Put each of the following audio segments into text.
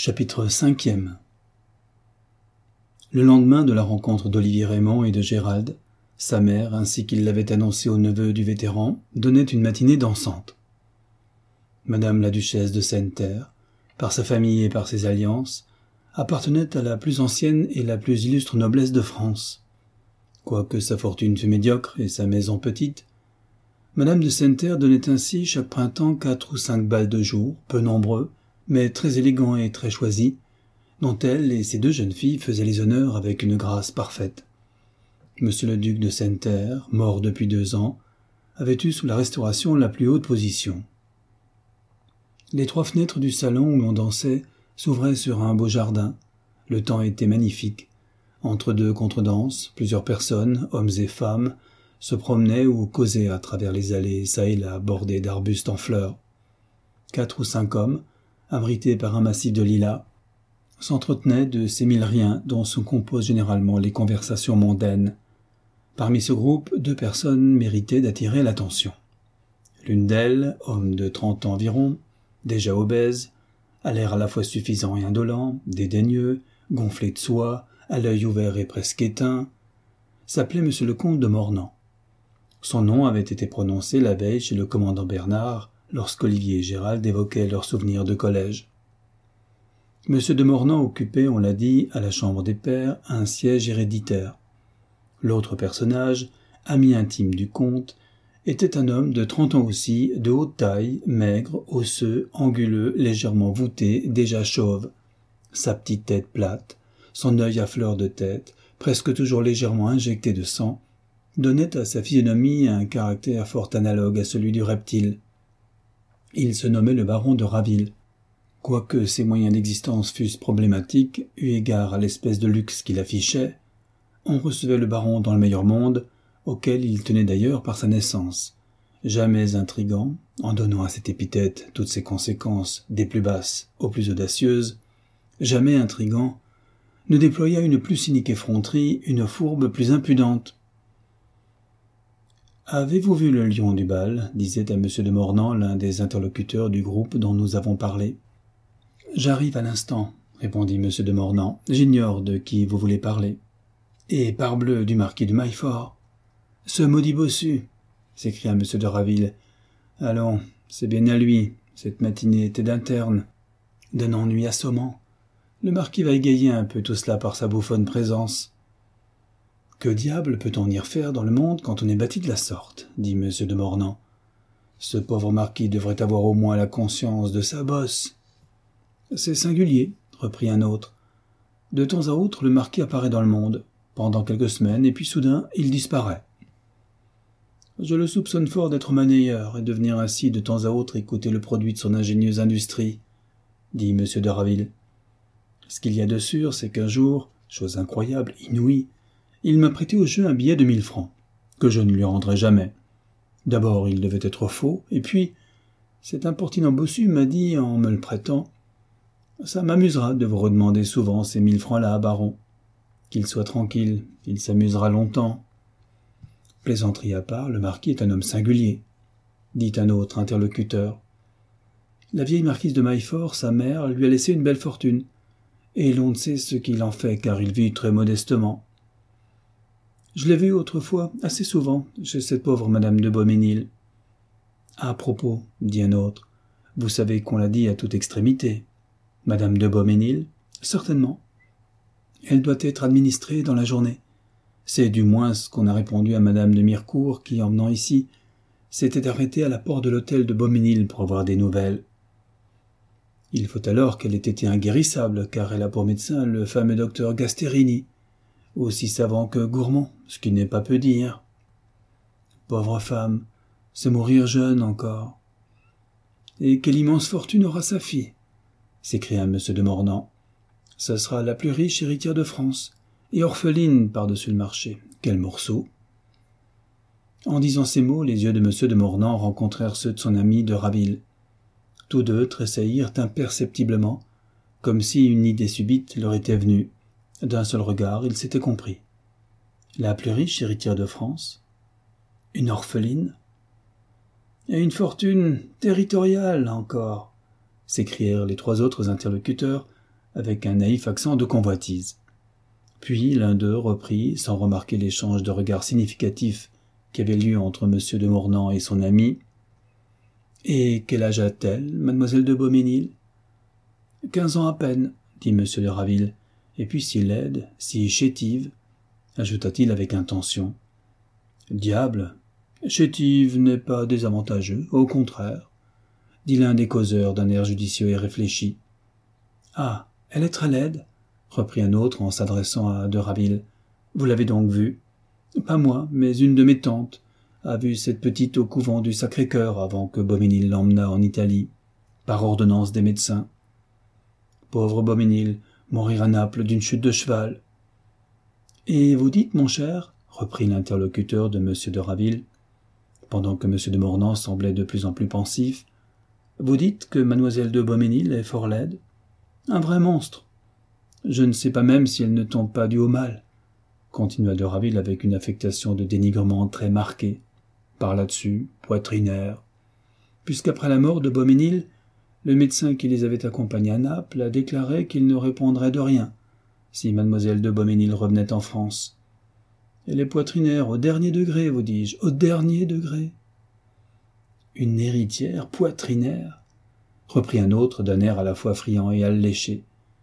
Chapitre 5e. Le lendemain de la rencontre d'Olivier Raymond et de Gérald, sa mère, ainsi qu'il l'avait annoncé au neveu du vétéran, donnait une matinée dansante. Madame la duchesse de Senneterre, par sa famille et par ses alliances, appartenait à la plus ancienne et la plus illustre noblesse de France. Quoique sa fortune fût médiocre et sa maison petite, Madame de Senneterre donnait ainsi chaque printemps 4 ou 5 bals de jour, peu nombreux, mais très élégants et très choisis, dont elle et ses 2 jeunes filles faisaient les honneurs avec une grâce parfaite. Monsieur le duc de Senneterre, mort depuis 2 ans, avait eu sous la Restauration la plus haute position. Les 3 fenêtres du salon où l'on dansait s'ouvraient sur un beau jardin. Le temps était magnifique. Entre 2 contredanses, plusieurs personnes, hommes et femmes, se promenaient ou causaient à travers les allées çà et là bordées d'arbustes en fleurs. 4 ou 5 hommes, abrités par un massif de lilas, s'entretenaient de ces mille riens dont se composent généralement les conversations mondaines. Parmi ce groupe, 2 personnes méritaient d'attirer l'attention. L'une d'elles, homme de 30 ans environ, déjà obèse, à l'air à la fois suffisant et indolent, dédaigneux, gonflé de soie, à l'œil ouvert et presque éteint, s'appelait Monsieur le comte de Mornan. Son nom avait été prononcé la veille chez le commandant Bernard, lorsqu'Olivier et Gérald évoquaient leurs souvenirs de collège. Monsieur de Mornan occupait, on l'a dit, à la chambre des pairs, un siège héréditaire. L'autre personnage, ami intime du comte, était un homme de 30 ans aussi, de haute taille, maigre, osseux, anguleux, légèrement voûté, déjà chauve. Sa petite tête plate, son œil à fleur de tête, presque toujours légèrement injecté de sang, donnait à sa physionomie un caractère fort analogue à celui du reptile. Il se nommait le baron de Raville. Quoique ses moyens d'existence fussent problématiques, eu égard à l'espèce de luxe qu'il affichait, on recevait le baron dans le meilleur monde, auquel il tenait d'ailleurs par sa naissance. Jamais intrigant, en donnant à cette épithète toutes ses conséquences, des plus basses aux plus audacieuses, jamais intrigant, ne déploya une plus cynique effronterie, une fourbe plus impudente. « Avez-vous vu le lion du bal » disait à Monsieur de Mornan l'un des interlocuteurs du groupe dont nous avons parlé. « J'arrive à l'instant, » répondit Monsieur de Mornan. « J'ignore de qui vous voulez parler. »« Et parbleu du marquis de Maillefort !»« Ce maudit bossu !» s'écria Monsieur de Raville. « Allons, c'est bien à lui, cette matinée était d'interne, d'un ennui assommant. Le marquis va égayer un peu tout cela par sa bouffonne présence. » « Que diable peut-on y refaire dans le monde quand on est bâti de la sorte ?» dit Monsieur de Mornan. « Ce pauvre marquis devrait avoir au moins la conscience de sa bosse. »« C'est singulier, » reprit un autre. « De temps à autre, le marquis apparaît dans le monde, pendant quelques semaines, et puis soudain, il disparaît. Je le soupçonne fort d'être monnayeur et de venir ainsi de temps à autre écouter le produit de son ingénieuse industrie, » dit Monsieur de Raville. « Ce qu'il y a de sûr, c'est qu'un jour, chose incroyable, inouïe, il m'a prêté au jeu un billet de 1000 francs, que je ne lui rendrai jamais. D'abord, il devait être faux, et puis, cet impertinent bossu m'a dit, en me le prêtant, « Ça m'amusera de vous redemander souvent ces 1000 francs-là, baron. Qu'il soit tranquille, il s'amusera longtemps. » Plaisanterie à part, le marquis est un homme singulier, dit un autre interlocuteur. La vieille marquise de Maillefort, sa mère, lui a laissé une belle fortune, et l'on ne sait ce qu'il en fait, car il vit très modestement. Je l'ai vu autrefois, assez souvent, chez cette pauvre madame de Beaumesnil. « À propos, » dit un autre, « vous savez qu'on l'a dit à toute extrémité. Madame de Beaumesnil ? Certainement. Elle doit être administrée dans la journée. C'est du moins ce qu'on a répondu à madame de Mirecourt qui, en venant ici, s'était arrêtée à la porte de l'hôtel de Beaumesnil pour avoir des nouvelles. Il faut alors qu'elle ait été inguérissable, car elle a pour médecin le fameux docteur Gasterini, aussi savant que gourmand, ce qui n'est pas peu dire. Pauvre femme, c'est mourir jeune encore. Et quelle immense fortune aura sa fille » s'écria Monsieur de Mornan. « Ce sera la plus riche héritière de France, et orpheline par-dessus le marché. Quel morceau !» En disant ces mots, les yeux de Monsieur de Mornan rencontrèrent ceux de son ami de Raville. Tous 2 tressaillirent imperceptiblement, comme si une idée subite leur était venue. D'un seul regard, ils s'étaient compris. La plus riche héritière de France ? Une orpheline ? Et une fortune territoriale encore, s'écrièrent les 3 autres interlocuteurs, avec un naïf accent de convoitise. Puis l'un d'eux reprit, sans remarquer l'échange de regards significatifs qui avait lieu entre M. de Mornan et son ami. « Et quel âge a-t-elle, mademoiselle de Beaumesnil ?»« 15 ans à peine, » dit M. de Raville, « et puis si laide, si chétive, » ajouta-t-il avec intention. « Diable, chétive n'est pas désavantageux, au contraire, » dit l'un des causeurs d'un air judicieux et réfléchi. « Ah, elle est très laide » reprit un autre en s'adressant à de Raville. « Vous l'avez donc vue ?»« Pas moi, mais une de mes tantes a vu cette petite au couvent du Sacré-Cœur avant que Beaumesnil l'emmenât en Italie, par ordonnance des médecins. Pauvre Beaumesnil, mourir à Naples d'une chute de cheval. »« Et vous dites, mon cher, reprit l'interlocuteur de M. de Raville, pendant que M. de Mornan semblait de plus en plus pensif, vous dites que mademoiselle de Beaumesnil est fort laide ? Un vrai monstre. Je ne sais pas même si elle ne tombe pas du haut mal, continua de Raville avec une affectation de dénigrement très marquée. Par là-dessus, poitrinaire. Puisqu'après la mort de Beaumesnil, le médecin qui les avait accompagnés à Naples a déclaré qu'il ne répondrait de rien si mademoiselle de Beaumesnil revenait en France. Elle est poitrinaire au dernier degré, vous dis-je, au dernier degré. Une héritière poitrinaire, reprit un autre d'un air à la fois friand et alléché.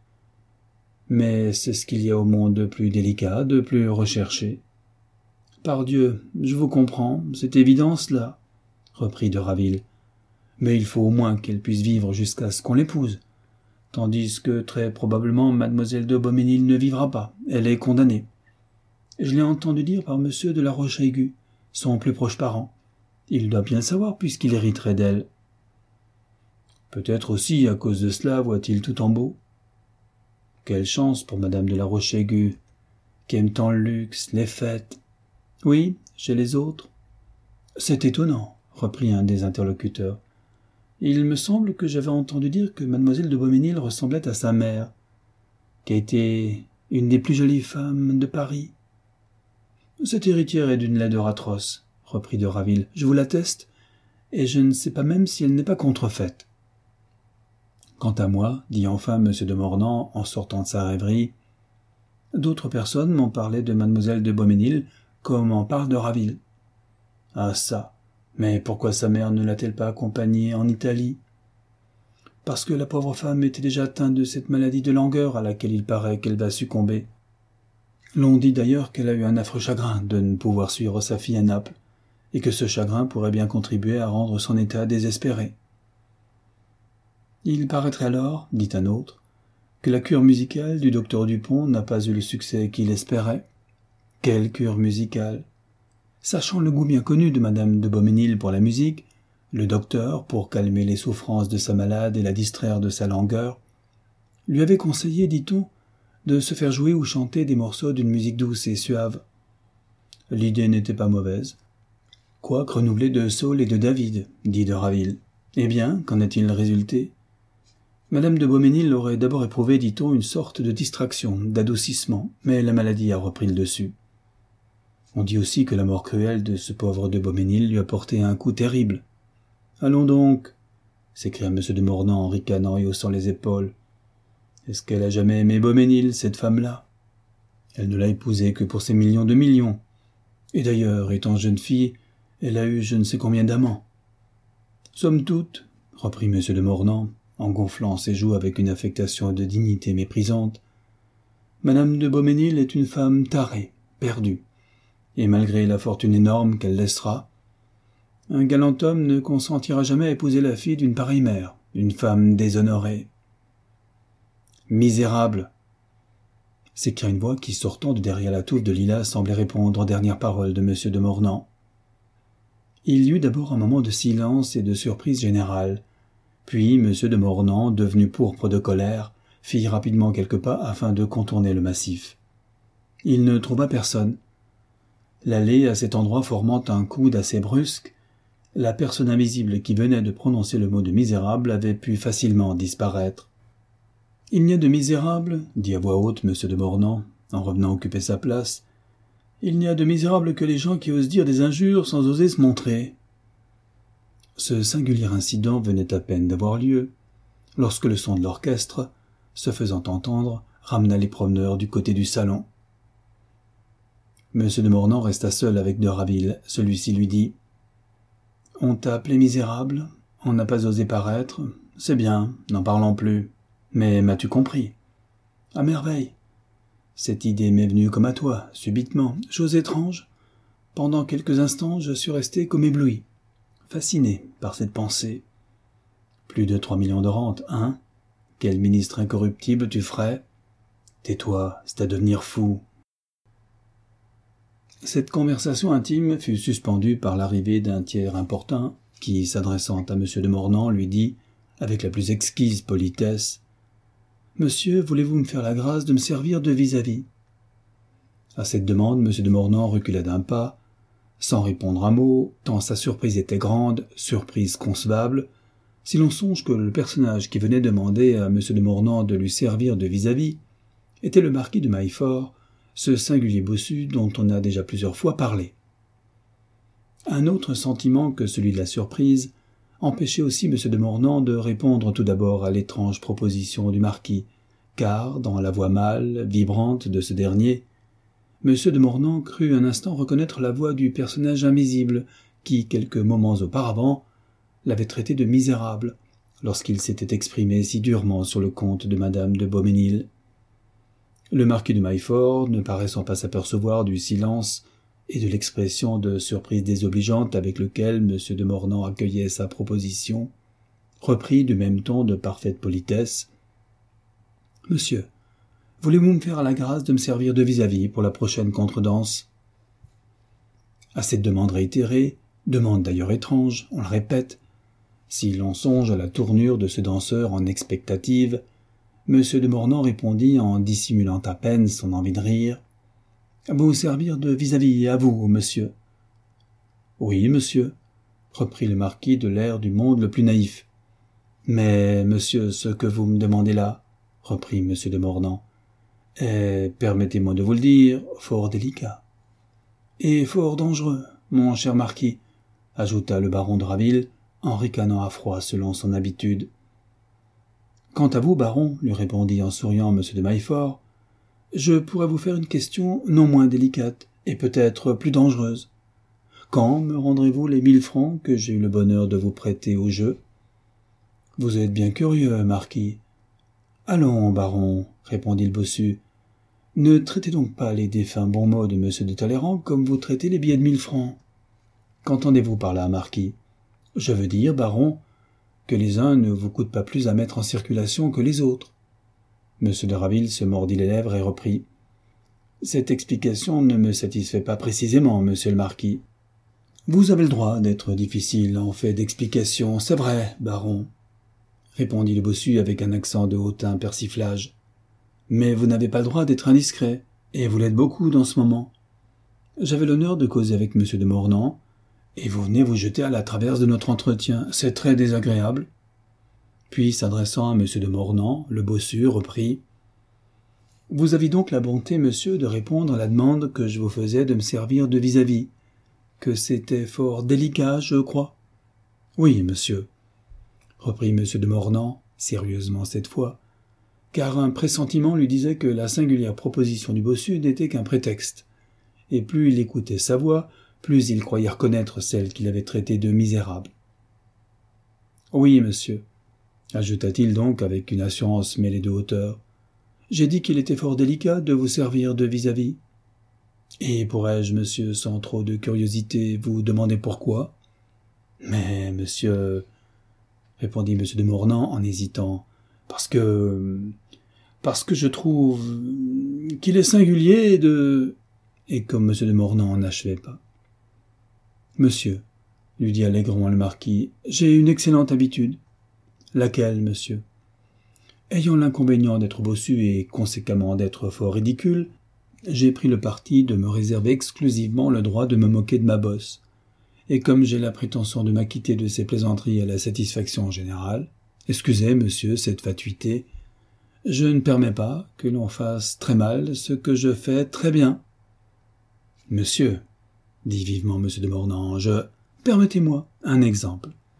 Mais c'est ce qu'il y a au monde de plus délicat, de plus recherché. Pardieu, je vous comprends, c'est évident cela, reprit de Raville. Mais il faut au moins qu'elle puisse vivre jusqu'à ce qu'on l'épouse, tandis que très probablement mademoiselle de Beaumesnil ne vivra pas, elle est condamnée. Je l'ai entendu dire par monsieur de la Roche-Aigu, son plus proche parent. Il doit bien savoir puisqu'il hériterait d'elle. Peut-être aussi, à cause de cela, voit-il tout en beau. Quelle chance pour madame de la Roche-Aigu, qui aime tant le luxe, les fêtes. Oui, chez les autres. C'est étonnant, reprit un des interlocuteurs. Il me semble que j'avais entendu dire que mademoiselle de Beaumesnil ressemblait à sa mère, qui a été une des plus jolies femmes de Paris. Cette héritière est d'une laideur atroce, reprit de Raville, je vous l'atteste, et je ne sais pas même si elle n'est pas contrefaite. Quant à moi, dit enfin M. de Mornan en sortant de sa rêverie, d'autres personnes m'ont parlé de mademoiselle de Beaumesnil comme en parle de Raville. Ah ça, mais pourquoi sa mère ne l'a-t-elle pas accompagnée en Italie? Parce que la pauvre femme était déjà atteinte de cette maladie de langueur à laquelle il paraît qu'elle va succomber. L'on dit d'ailleurs qu'elle a eu un affreux chagrin de ne pouvoir suivre sa fille à Naples, et que ce chagrin pourrait bien contribuer à rendre son état désespéré. Il paraîtrait alors, dit un autre, que la cure musicale du docteur Dupont n'a pas eu le succès qu'il espérait. Quelle cure musicale! Sachant le goût bien connu de madame de Beaumesnil pour la musique, le docteur, pour calmer les souffrances de sa malade et la distraire de sa langueur, lui avait conseillé, dit-on, de se faire jouer ou chanter des morceaux d'une musique douce et suave. L'idée n'était pas mauvaise. Quoique renouvelée de Saul et de David, dit de Raville. Eh bien, qu'en est-il résulté? Madame de Beaumesnil aurait d'abord éprouvé, dit-on, une sorte de distraction, d'adoucissement, mais la maladie a repris le dessus. On dit aussi que la mort cruelle de ce pauvre de Beaumesnil lui a porté un coup terrible. « Allons donc !» s'écria M. de Mornan en ricanant et haussant les épaules. « Est-ce qu'elle a jamais aimé Beaumesnil, cette femme-là? Elle ne l'a épousé que pour ses millions de millions. Et d'ailleurs, étant jeune fille, elle a eu je ne sais combien d'amants. »« Somme toute, » reprit M. de Mornan, en gonflant ses joues avec une affectation de dignité méprisante, « Madame de Beaumesnil est une femme tarée, perdue. Et malgré la fortune énorme qu'elle laissera, un galant homme ne consentira jamais à épouser la fille d'une pareille mère, une femme déshonorée. »« Misérable !» s'écria une voix qui, sortant de derrière la touffe de lilas, semblait répondre aux dernières paroles de M. de Mornan. Il y eut d'abord un moment de silence et de surprise générale, puis M. de Mornan, devenu pourpre de colère, fit rapidement quelques pas afin de contourner le massif. Il ne trouva personne. L'allée, à cet endroit formant un coude assez brusque, la personne invisible qui venait de prononcer le mot de misérable avait pu facilement disparaître. « Il n'y a de misérable, dit à voix haute M. de Mornan, en revenant occuper sa place, il n'y a de misérable que les gens qui osent dire des injures sans oser se montrer. » Ce singulier incident venait à peine d'avoir lieu, lorsque le son de l'orchestre, se faisant entendre, ramena les promeneurs du côté du salon. M. de Mornan resta seul avec de Raville. Celui-ci lui dit « On t'a appelé misérable, on n'a pas osé paraître, c'est bien, n'en parlons plus. Mais m'as-tu compris ?»« À merveille. Cette idée m'est venue comme à toi, subitement, chose étrange. Pendant quelques instants, je suis resté comme ébloui, fasciné par cette pensée. Plus de 3 millions de rente, hein? Quel ministre incorruptible tu ferais? Tais-toi, c'est à devenir fou. » Cette conversation intime fut suspendue par l'arrivée d'un tiers importun qui, s'adressant à M. de Mornan, lui dit, avec la plus exquise politesse, « Monsieur, voulez-vous me faire la grâce de me servir de vis-à-vis ?» À cette demande, M. de Mornan recula d'un pas, sans répondre un mot, tant sa surprise était grande, surprise concevable, si l'on songe que le personnage qui venait demander à M. de Mornan de lui servir de vis-à-vis était le marquis de Maillefort, ce singulier bossu dont on a déjà plusieurs fois parlé. Un autre sentiment que celui de la surprise empêchait aussi M. de Mornan de répondre tout d'abord à l'étrange proposition du marquis, car, dans la voix mâle, vibrante de ce dernier, M. de Mornan crut un instant reconnaître la voix du personnage invisible qui, quelques moments auparavant, l'avait traité de misérable, lorsqu'il s'était exprimé si durement sur le compte de Madame de Beaumesnil. Le marquis de Maillefort, ne paraissant pas s'apercevoir du silence et de l'expression de surprise désobligeante avec lequel M. de Mornan accueillait sa proposition, reprit du même ton de parfaite politesse. « Monsieur, voulez-vous me faire la grâce de me servir de vis-à-vis pour la prochaine contredanse ?» À cette demande réitérée, demande d'ailleurs étrange, on le répète, si l'on songe à la tournure de ce danseur en expectative, M. de Mornan répondit en dissimulant à peine son envie de rire. « Vous servir de vis-à-vis, à vous, monsieur. »« Oui, monsieur, » reprit le marquis de l'air du monde le plus naïf. « Mais, monsieur, ce que vous me demandez là, » reprit M. de Mornan, « est, permettez-moi de vous le dire, fort délicat. »« Et fort dangereux, mon cher marquis, » ajouta le baron de Raville, en ricanant à froid selon son habitude. « Quant à vous, baron, lui répondit en souriant M. de Maillefort, je pourrais vous faire une question non moins délicate et peut-être plus dangereuse. Quand me rendrez-vous les 1000 francs que j'ai eu le bonheur de vous prêter au jeu ? » « Vous êtes bien curieux, marquis. »« Allons, baron, répondit le bossu, ne traitez donc pas les défunts bons mots de M. de Talleyrand comme vous traitez les billets de 1000 francs. Qu'entendez-vous par là, marquis ? Je veux dire, baron, que les uns ne vous coûtent pas plus à mettre en circulation que les autres. » M. de Raville se mordit les lèvres et reprit. « Cette explication ne me satisfait pas précisément, monsieur le marquis. »« Vous avez le droit d'être difficile en fait d'explication, c'est vrai, baron, » répondit le bossu avec un accent de hautain persiflage. « Mais vous n'avez pas le droit d'être indiscret, et vous l'êtes beaucoup dans ce moment. J'avais l'honneur de causer avec M. de Mornan, et vous venez vous jeter à la traverse de notre entretien, c'est très désagréable. » Puis, s'adressant à M. de Mornan, le bossu reprit. « Vous aviez donc la bonté, monsieur, de répondre à la demande que je vous faisais de me servir de vis-à-vis, que c'était fort délicat, je crois. »« Oui, monsieur, » reprit M. de Mornan, sérieusement cette fois, car un pressentiment lui disait que la singulière proposition du bossu n'était qu'un prétexte, et plus il écoutait sa voix, plus il croyait reconnaître celle qu'il avait traitée de misérable. « Oui, monsieur, » ajouta-t-il donc avec une assurance mêlée de hauteur, « j'ai dit qu'il était fort délicat de vous servir de vis-à-vis. Et pourrais-je, monsieur, sans trop de curiosité, vous demander pourquoi ? » ?»« Mais, monsieur, » répondit M. de Mornan en hésitant, « parce que je trouve qu'il est singulier de... » Et comme M. de Mornan n'achevait pas. « Monsieur, » lui dit allègrement le marquis, « j'ai une excellente habitude. »« Laquelle, monsieur ? » ?»« Ayant l'inconvénient d'être bossu et conséquemment d'être fort ridicule, j'ai pris le parti de me réserver exclusivement le droit de me moquer de ma bosse. Et comme j'ai la prétention de m'acquitter de ces plaisanteries à la satisfaction générale, excusez, monsieur, cette fatuité, je ne permets pas que l'on fasse très mal ce que je fais très bien. »« Monsieur, » dit vivement M. de Mornan, « permettez-moi un exemple, »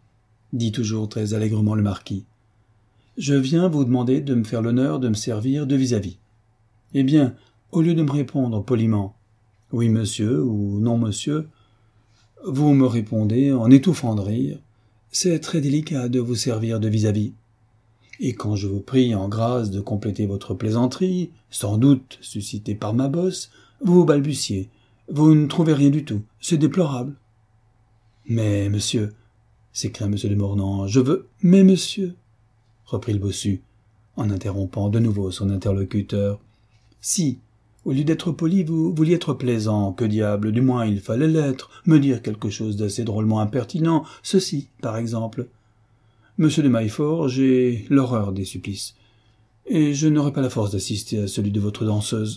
dit toujours très allègrement le marquis. Je viens vous demander de me faire l'honneur de me servir de vis-à-vis. Eh bien, au lieu de me répondre poliment « Oui, monsieur » ou « Non, monsieur », vous me répondez en étouffant de rire « C'est très délicat de vous servir de vis-à-vis. » Et quand je vous prie en grâce de compléter votre plaisanterie, sans doute suscitée par ma bosse, vous balbutiez. Vous ne trouvez rien du tout. C'est déplorable. Mais, monsieur, s'écria M. de Mornan, je veux... Mais, monsieur, reprit le bossu, en interrompant de nouveau son interlocuteur, si, au lieu d'être poli, vous vouliez être plaisant, que diable, du moins il fallait l'être, me dire quelque chose d'assez drôlement impertinent, ceci, par exemple. Monsieur de Maillefort, j'ai l'horreur des supplices, et je n'aurai pas la force d'assister à celui de votre danseuse.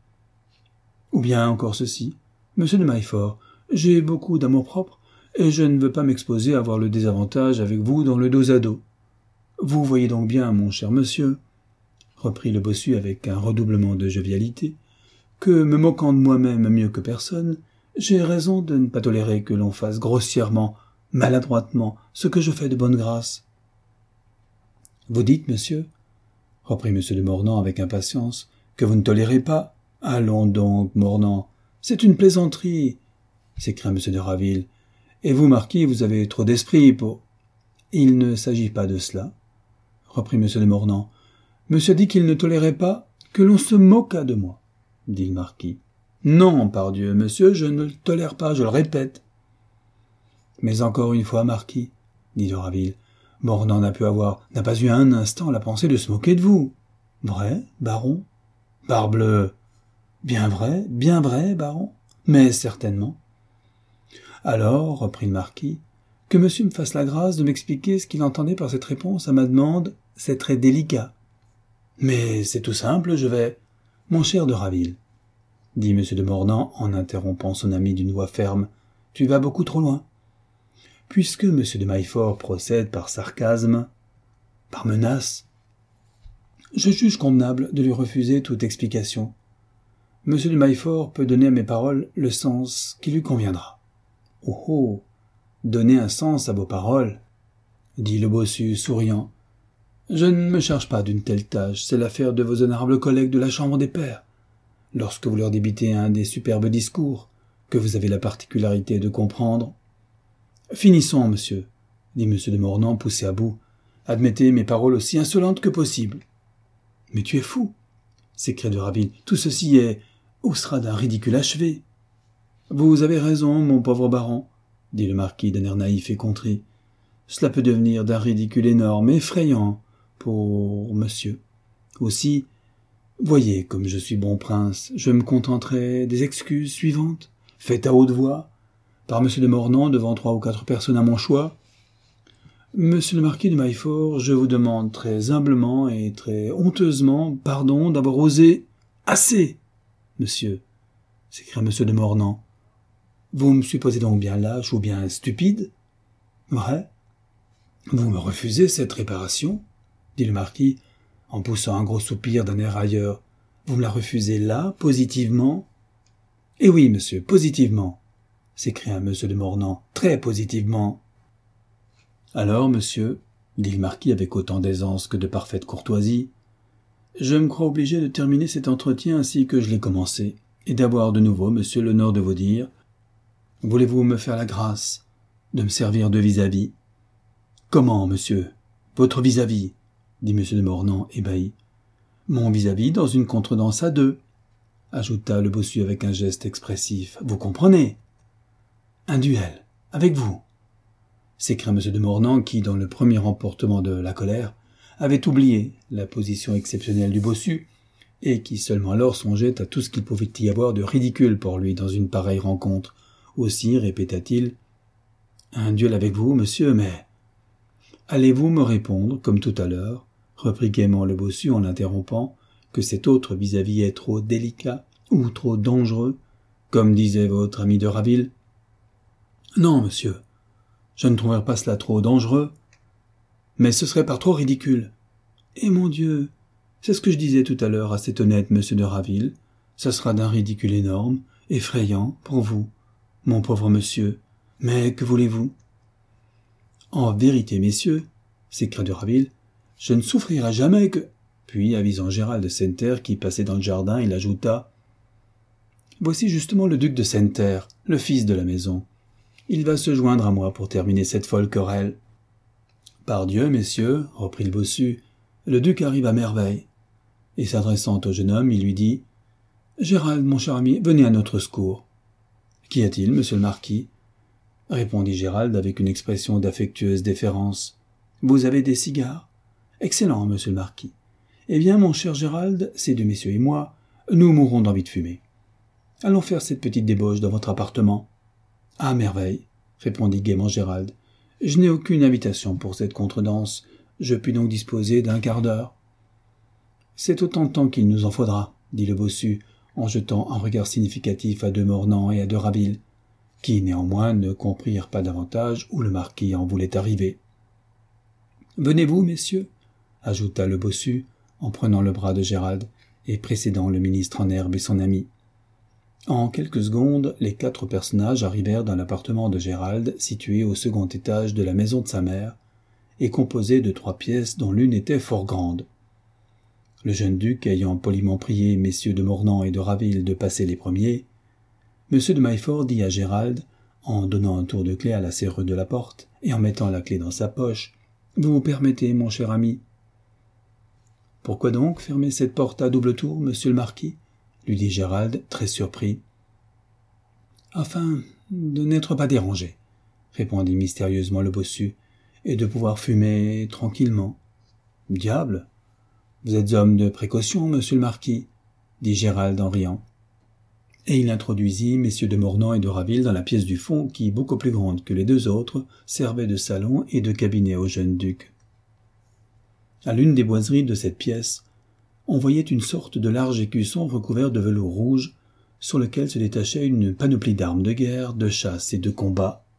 Ou bien encore ceci, Monsieur de Maillefort, j'ai beaucoup d'amour-propre, et je ne veux pas m'exposer à avoir le désavantage avec vous dans le dos à dos. Vous voyez donc bien, mon cher monsieur, reprit le bossu avec un redoublement de jovialité, que, me moquant de moi-même mieux que personne, j'ai raison de ne pas tolérer que l'on fasse grossièrement, maladroitement, ce que je fais de bonne grâce. Vous dites, monsieur, reprit M. de Mornan avec impatience, que vous ne tolérez pas. Allons donc, Mornan, c'est une plaisanterie, s'écria M. de Raville. Et vous, marquis, vous avez trop d'esprit pour... Il ne s'agit pas de cela, reprit M. de Mornan. Monsieur dit qu'il ne tolérait pas que l'on se moquât de moi, dit le marquis. Non, pardieu, monsieur, je ne le tolère pas, je le répète. Mais encore une fois, marquis, dit de Raville, Mornan n'a pas eu un instant la pensée de se moquer de vous. Vrai, baron? Parbleu! Bien vrai, baron? Mais certainement. Alors, reprit le marquis, que monsieur me fasse la grâce de m'expliquer ce qu'il entendait par cette réponse à ma demande, c'est très délicat. Mais c'est tout simple, je vais... Mon cher de Raville, dit M. de Mornan en interrompant son ami d'une voix ferme, tu vas beaucoup trop loin. Puisque M. de Maillefort procède par sarcasme, par menace, je juge convenable de lui refuser toute explication. M. de Maillefort peut donner à mes paroles le sens qui lui conviendra. Oh oh, donner un sens à vos paroles, dit le bossu souriant. Je ne me charge pas d'une telle tâche, c'est l'affaire de vos honorables collègues de la Chambre des Pairs. Lorsque vous leur débitez un des superbes discours que vous avez la particularité de comprendre. Finissons, monsieur, dit M. de Mornan poussé à bout. Admettez mes paroles aussi insolentes que possible. Mais tu es fou, s'écria de Raville. Tout ceci est, ou sera d'un ridicule achevé. Vous avez raison, mon pauvre baron, dit le marquis d'un air naïf et contrit. Cela peut devenir d'un ridicule énorme, effrayant, pour monsieur. Aussi, voyez comme je suis bon prince, je me contenterai des excuses suivantes, faites à haute voix, par M. de Mornan devant 3 ou 4 personnes à mon choix. Monsieur le marquis de Maillefort, je vous demande très humblement et très honteusement pardon d'avoir osé... Assez, monsieur, s'écria M. de Mornan. Vous me supposez donc bien lâche ou bien stupide? Vrai? Vous me refusez cette réparation? Dit le marquis, en poussant un gros soupir d'un air railleur. Vous me la refusez là, positivement? Eh oui, monsieur, positivement, s'écria M. de Mornan, très positivement. Alors, monsieur, dit le marquis avec autant d'aisance que de parfaite courtoisie, je me crois obligé de terminer cet entretien ainsi que je l'ai commencé, et d'avoir de nouveau, monsieur, l'honneur de vous dire, voulez-vous me faire la grâce de me servir de vis-à-vis? Comment, monsieur? Votre vis-à-vis, dit M. de Mornan, ébahi. Mon vis-à-vis dans une contredanse à 2, ajouta le bossu avec un geste expressif. Vous comprenez? Un duel, avec vous, s'écria M. de Mornan qui, dans le premier emportement de la colère, avait oublié la position exceptionnelle du bossu, et qui seulement alors songeait à tout ce qu'il pouvait y avoir de ridicule pour lui dans une pareille rencontre. Aussi, répéta-t-il, un duel avec vous, monsieur, mais... Allez-vous me répondre, comme tout à l'heure, reprit gaiement le bossu en l'interrompant, que cet autre vis-à-vis est trop délicat ou trop dangereux, comme disait votre ami de Raville? Non, monsieur, je ne trouverais pas cela trop dangereux, mais ce serait par trop ridicule. Et mon Dieu, c'est ce que je disais tout à l'heure à cet honnête monsieur de Raville, ce sera d'un ridicule énorme, effrayant, pour vous, mon pauvre monsieur, mais que voulez-vous? En vérité, messieurs, s'écria de Raville, Je ne souffrirai jamais que... » Puis, avisant Gérald de Senneterre qui passait dans le jardin, il ajouta « Voici justement le duc de Senneterre, le fils de la maison. Il va se joindre à moi pour terminer cette folle querelle. »« Pardieu, messieurs, reprit le bossu, le duc arrive à merveille. » Et s'adressant au jeune homme, il lui dit « Gérald, mon cher ami, venez à notre secours. »« Qu'y a-t-il, monsieur le marquis ?» répondit Gérald avec une expression d'affectueuse déférence. « Vous avez des cigares ? Excellent, monsieur le marquis. Eh bien, mon cher Gérald, ces deux messieurs et moi, nous mourrons d'envie de fumer. Allons faire cette petite débauche dans votre appartement. »« À merveille, » répondit gaiement Gérald. « Je n'ai aucune invitation pour cette contredanse. Je puis donc disposer d'un quart d'heure. »« C'est autant de temps qu'il nous en faudra, » dit le bossu, en jetant un regard significatif à de Mornan et à de Raville, qui néanmoins ne comprirent pas davantage où le marquis en voulait arriver. « Venez-vous, messieurs, » ajouta le bossu, en prenant le bras de Gérald et précédant le ministre en herbe et son ami. En quelques secondes, les 4 personnages arrivèrent dans l'appartement de Gérald, situé au second étage de la maison de sa mère, et composé de 3 pièces dont l'une était fort grande. Le jeune duc ayant poliment prié messieurs de Mornan et de Raville de passer les premiers, M. de Maillefort dit à Gérald, en donnant un tour de clé à la serrure de la porte et en mettant la clé dans sa poche, « Vous permettez, mon cher ami ?»« Pourquoi donc fermer cette porte à double tour, monsieur le marquis ?» lui dit Gérald, très surpris. « Afin de n'être pas dérangé, » répondit mystérieusement le bossu, « et de pouvoir fumer tranquillement. »« Diable ! Vous êtes homme de précaution, monsieur le marquis, » dit Gérald en riant. Et il introduisit messieurs de Mornan et de Raville dans la pièce du fond qui, beaucoup plus grande que les 2 autres, servait de salon et de cabinet au jeune duc. À l'une des boiseries de cette pièce, on voyait une sorte de large écusson recouvert de velours rouge, sur lequel se détachait une panoplie d'armes de guerre, de chasse et de combat.